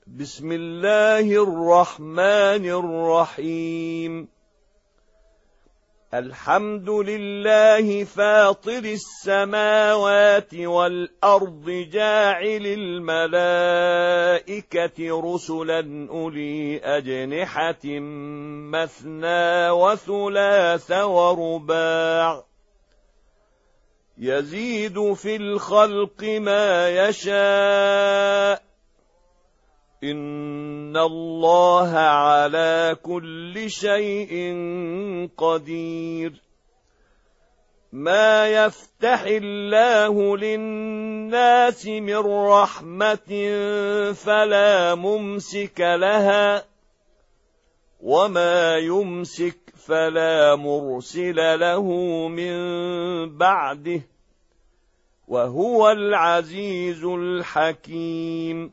بسم الله الرحمن الرحيم. الحمد لله فاطر السماوات والأرض جاعل الملائكة رسلا أولي أجنحة مثنى وثلاث ورباع يزيد في الخلق ما يشاء إن الله على كل شيء قدير. ما يفتح الله للناس من رحمة فلا ممسك لها وما يمسك فلا مرسل له من بعده وهو العزيز الحكيم.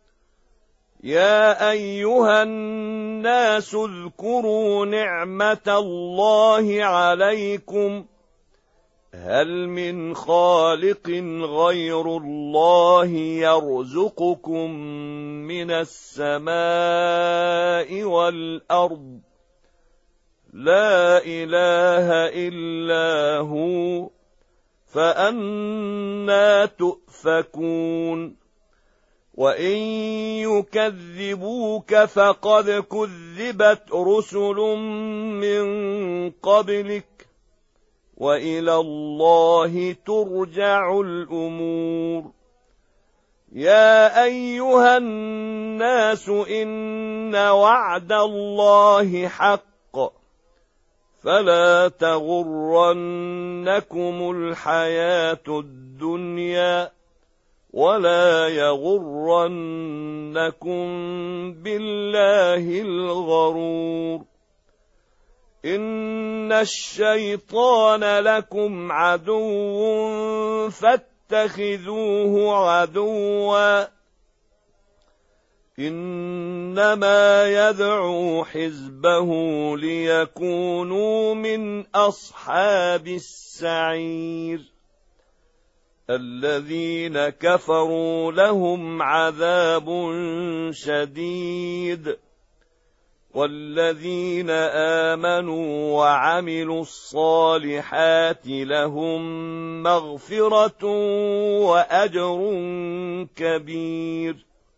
يا أيها الناس اذكروا نعمة الله عليكم هل من خالق غير الله يرزقكم من السماء والأرض لا إله إلا هو فأنى تؤفكون. وإن يكذبوك فقد كذبت رسل من قبلك وإلى الله ترجع الأمور. يا أيها الناس إن وعد الله حق فلا تغرنكم الحياة الدنيا ولا يغرنكم بالله الغرور. إن الشيطان لكم عدو فاتخذوه عدوا إنما يدعو حزبه ليكونوا من أصحاب السعير. الذين كفروا لهم عذاب شديد والذين آمنوا وعملوا الصالحات لهم مغفرة وأجر كبير.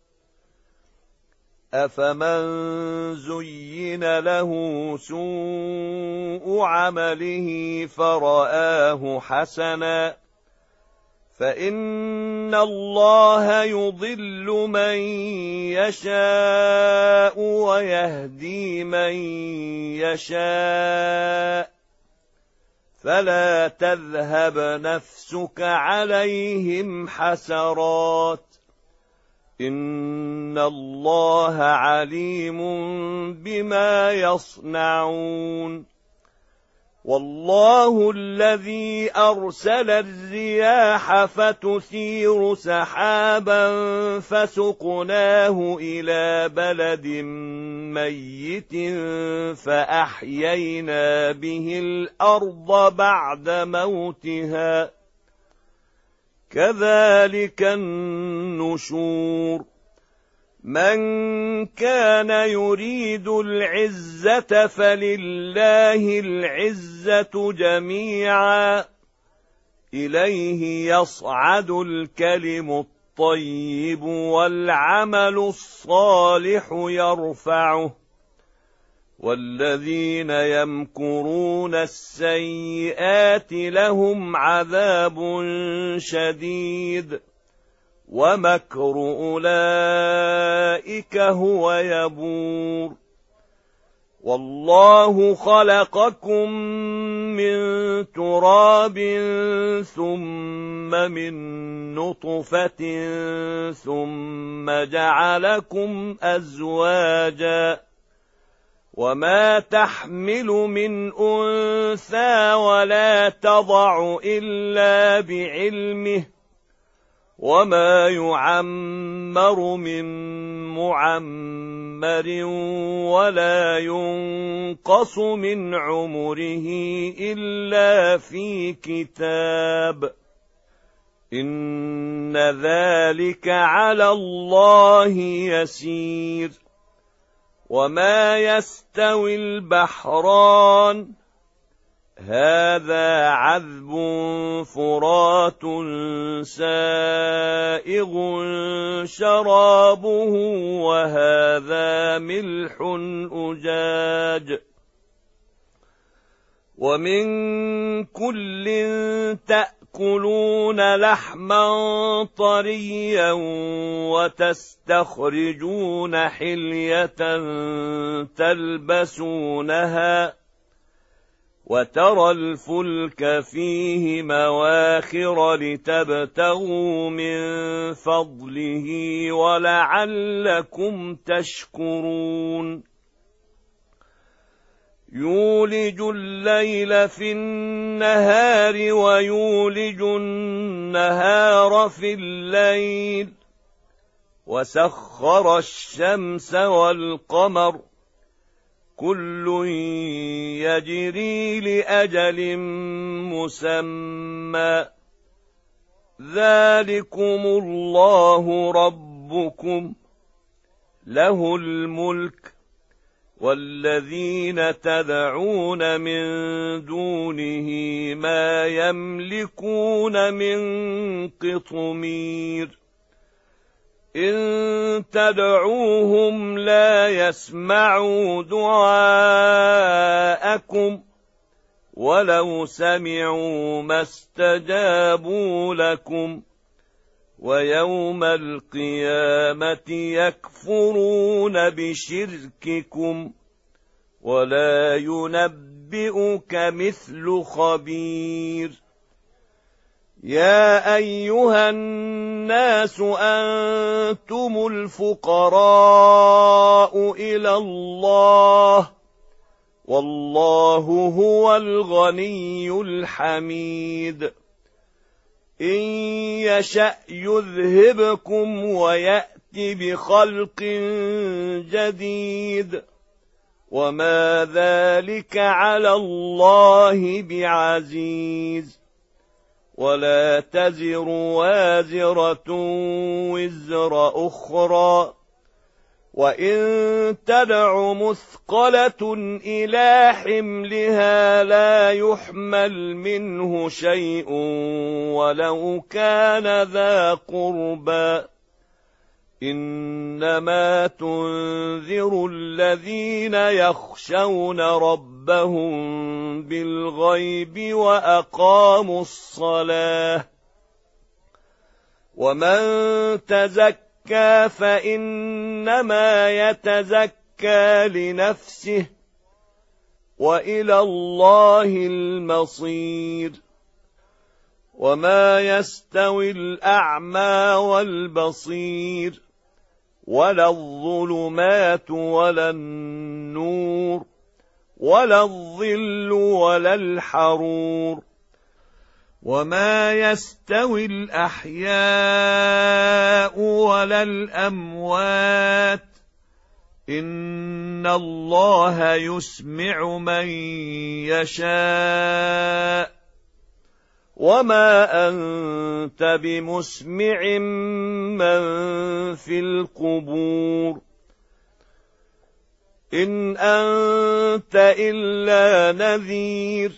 أفمن زين له سوء عمله فرآه حسنا فإن الله يضل من يشاء ويهدي من يشاء فلا تذهب نفسك عليهم حسرات إن الله عليم بما يصنعون. والله الذي أرسل الرياح فتثير سحابا فسقناه إلى بلد ميت فأحيينا به الأرض بعد موتها كذلك النشور. من كان يريد العزة فلله العزة جميعا إليه يصعد الكلم الطيب والعمل الصالح يرفعه والذين يمكرون السيئات لهم عذاب شديد ومكر أولئك هو يبور. والله خلقكم من تراب ثم من نطفة ثم جعلكم أزواجا وما تحمل من أنثى ولا تضع إلا بعلمه وما يعمر من معمر ولا ينقص من عمره إلا في كتاب إن ذلك على الله يسير. وما يستوي البحران هذا عذب فرات سائغ شرابه وهذا ملح أجاج ومن كل تأكلون لحما طريا وتستخرجون حلية تلبسونها وترى الفلك فيه مواخر لتبتغوا من فضله ولعلكم تشكرون. يولج الليل في النهار ويولج النهار في الليل وسخر الشمس والقمر كل يجري لأجل مسمى ذلكم الله ربكم له الملك والذين تدعون من دونه ما يملكون من قطمير إن تدعوهم لا يسمعوا دعاءكم ولو سمعوا ما استجابوا لكم ويوم القيامة يكفرون بشرككم ولا ينبئك مثل خبير. يا أيها الناس أنتم الفقراء إلى الله والله هو الغني الحميد إن يشأ يذهبكم ويأت بخلق جديد وما ذلك على الله بعزيز ولا تزر وازرة وزر أخرى وإن تدع مثقلة إلى حملها لا يحمل منه شيء ولو كان ذا قربى إنما تنذر الذين يخشون ربهم بالغيب وأقاموا الصلاة ومن تزكى فإنما يتزكى لنفسه وإلى الله المصير. وما يستوي الأعمى والبصير ولا الظلمات ولا النور ولا الظل ولا الحرور وما يستوي الأحياء ولا الأموات إن الله يسمع من يشاء وما أنت بمسمع من في القبور إن أنت إلا نذير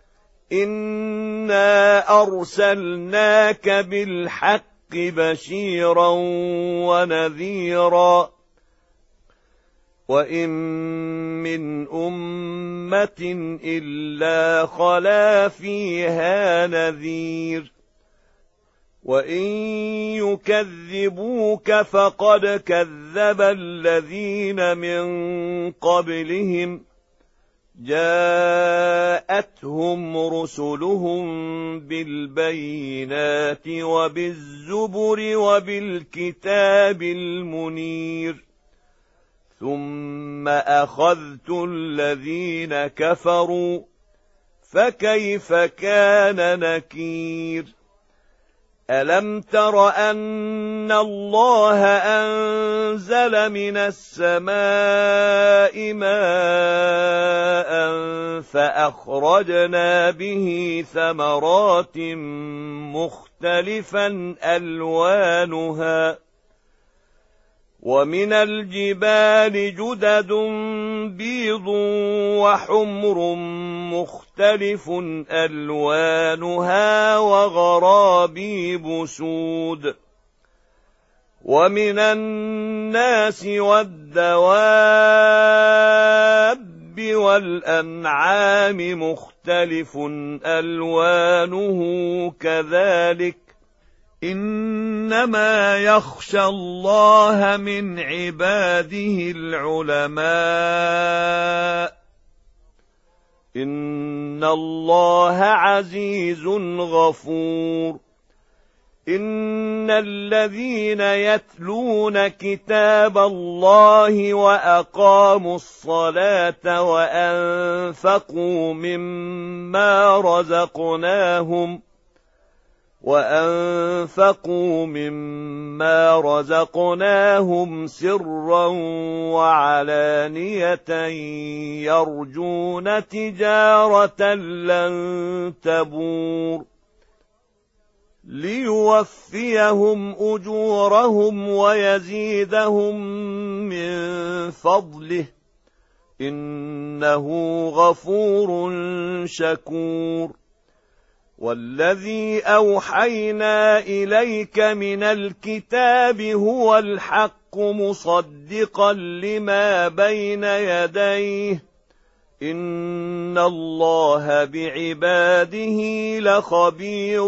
إنا أرسلناك بالحق بشيرا ونذيرا وإن من أمة إلا خلا فيها نذير وإن يكذبوك فقد كذب الذين من قبلهم جاءتهم رسلهم بالبينات وبالزبر وبالكتاب المنير ثم أخذت الذين كفروا فكيف كان نكير ألم تر أن الله أنزل من السماء ماء فأخرجنا به ثمرات مختلفا ألوانها ومن الجبال جدد بيض وحمر مختلف ألوانها وغرابيب سود ومن الناس والدواب والأنعام مختلف ألوانه كذلك إنما يخشى الله من عباده العلماء إن الله عزيز غفور إن الذين يتلون كتاب الله وأقاموا الصلاة وأنفقوا مما رزقناهم سرا وعلانية يرجون تجارة لن تبور ليوفيهم أجورهم ويزيدهم من فضله إنه غفور شكور والذي أوحينا إليك من الكتاب هو الحق مصدقا لما بين يديه إن الله بعباده لخبير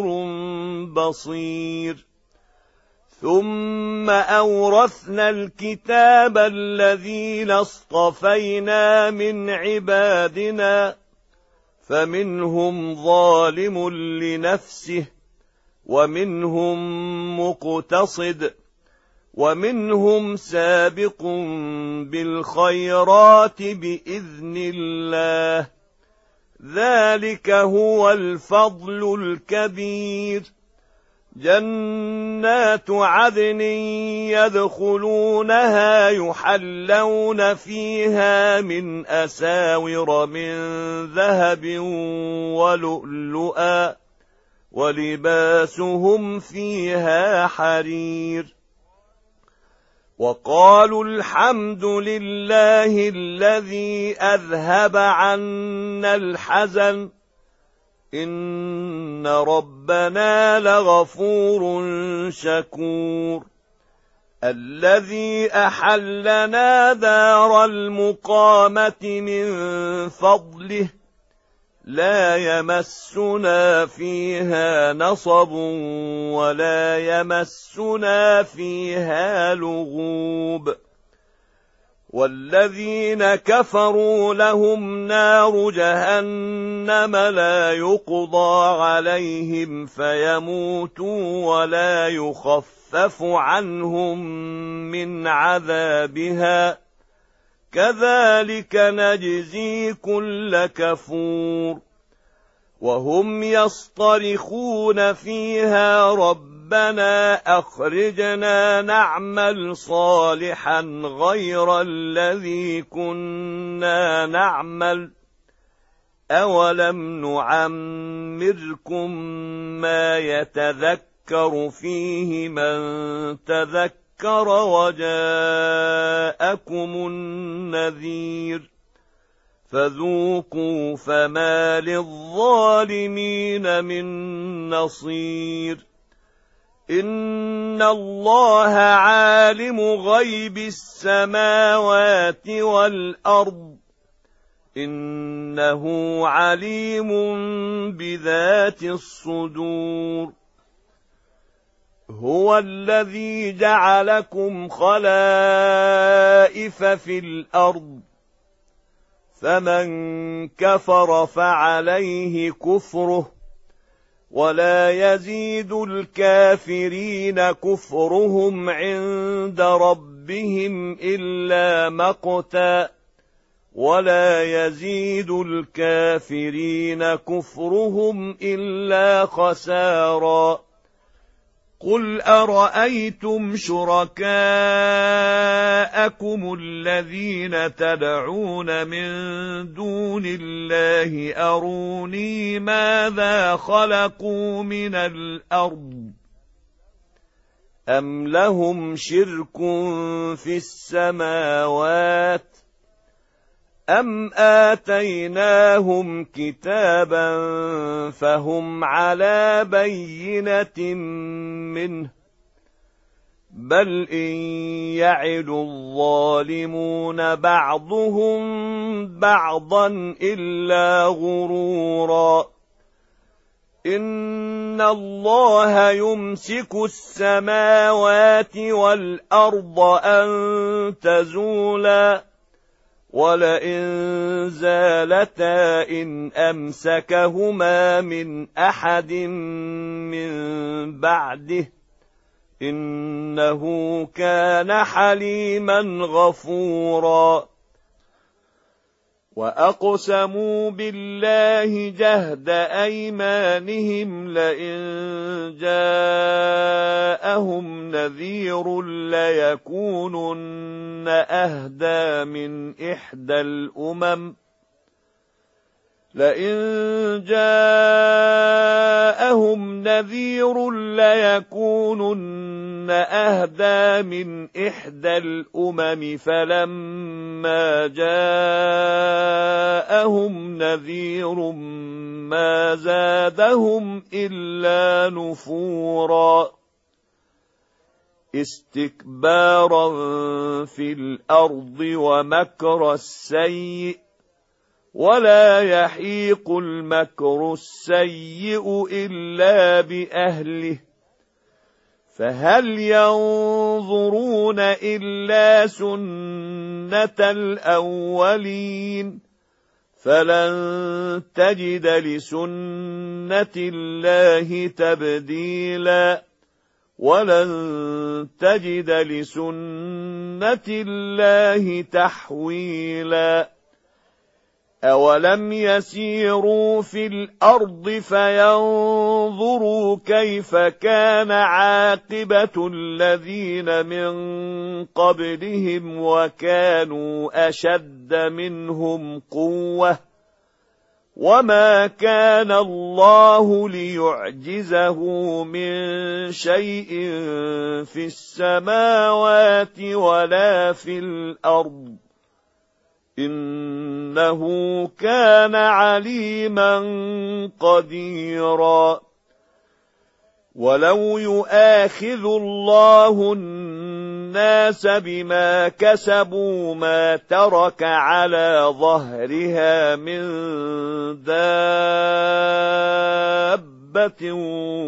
بصير ثم أورثنا الكتاب الذين اصطفينا من عبادنا فمنهم ظالم لنفسه ومنهم مقتصد ومنهم سابق بالخيرات بإذن الله ذلك هو الفضل الكبير جنات عدن يدخلونها يحلون فيها من أساور من ذهب ولؤلؤا ولباسهم فيها حرير وقالوا الحمد لله الذي أذهب عنا الحزن إن ربنا لغفور شكور الذي أحلنا دار المقامة من فضله لا يمسنا فيها نصب ولا يمسنا فيها لغوب والذين كفروا لهم نار جهنم لا يقضى عليهم فيموتوا ولا يخفف عنهم من عذابها كذلك نجزي كل كفور وهم يصطرخون فيها ربنا أخرجنا نعمل صالحا غير الذي كنا نعمل أولم نعمركم ما يتذكر فيه من تذكر وجاءكم النذير فذوقوا فما للظالمين من نصير إن الله عالم غيب السماوات والأرض إنه عليم بذات الصدور هو الذي جعلكم خلائف في الأرض فمن كفر فعليه كفره ولا يزيد الكافرين كفرهم عند ربهم إلا مقتا ولا يزيد الكافرين كفرهم إلا خسارا قل أرأيتم شركاءكم الذين تدعون من دون الله أروني ماذا خلقوا من الأرض أم لهم شرك في السماوات أم آتيناهم كتابا فهم على بينة منه بل إن يعد الظالمون بعضهم بعضا إلا غرورا إن الله يمسك السماوات والأرض أن تزولا ولئن زالتا إن أمسكهما من أحد من بعده إنه كان حليما غفورا وأقسموا بالله جهد أيمانهم لئن جاءهم نذير ليكونن أهدى من إحدى الأمم لئن جاءهم نذير ليكونن أهدى من إحدى الأمم فلما جاءهم نذير ما زادهم إلا نفورا استكبارا في الأرض ومكر السيء ولا يحيق المكر السيء إلا بأهله فهل ينظرون إلا سنة الأولين فلن تجد لسنة الله تبديلا ولن تجد لسنة الله تحويلا أولم يسيروا في الأرض فينظروا كيف كان عاقبة الذين من قبلهم وكانوا أشد منهم قوة وما كان الله ليعجزه من شيء في السماوات ولا في الأرض إنه كان عليما قديرا ولو يؤاخذ الله الناس بما كسبوا ما ترك على ظهرها من دابة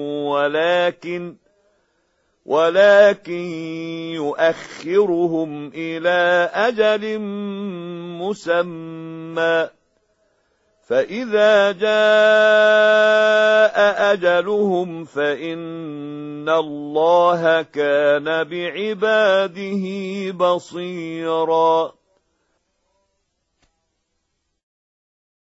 ولكن يؤخرهم إلى أجل مسمى فإذا جاء أجلهم فإن الله كان بعباده بصيرا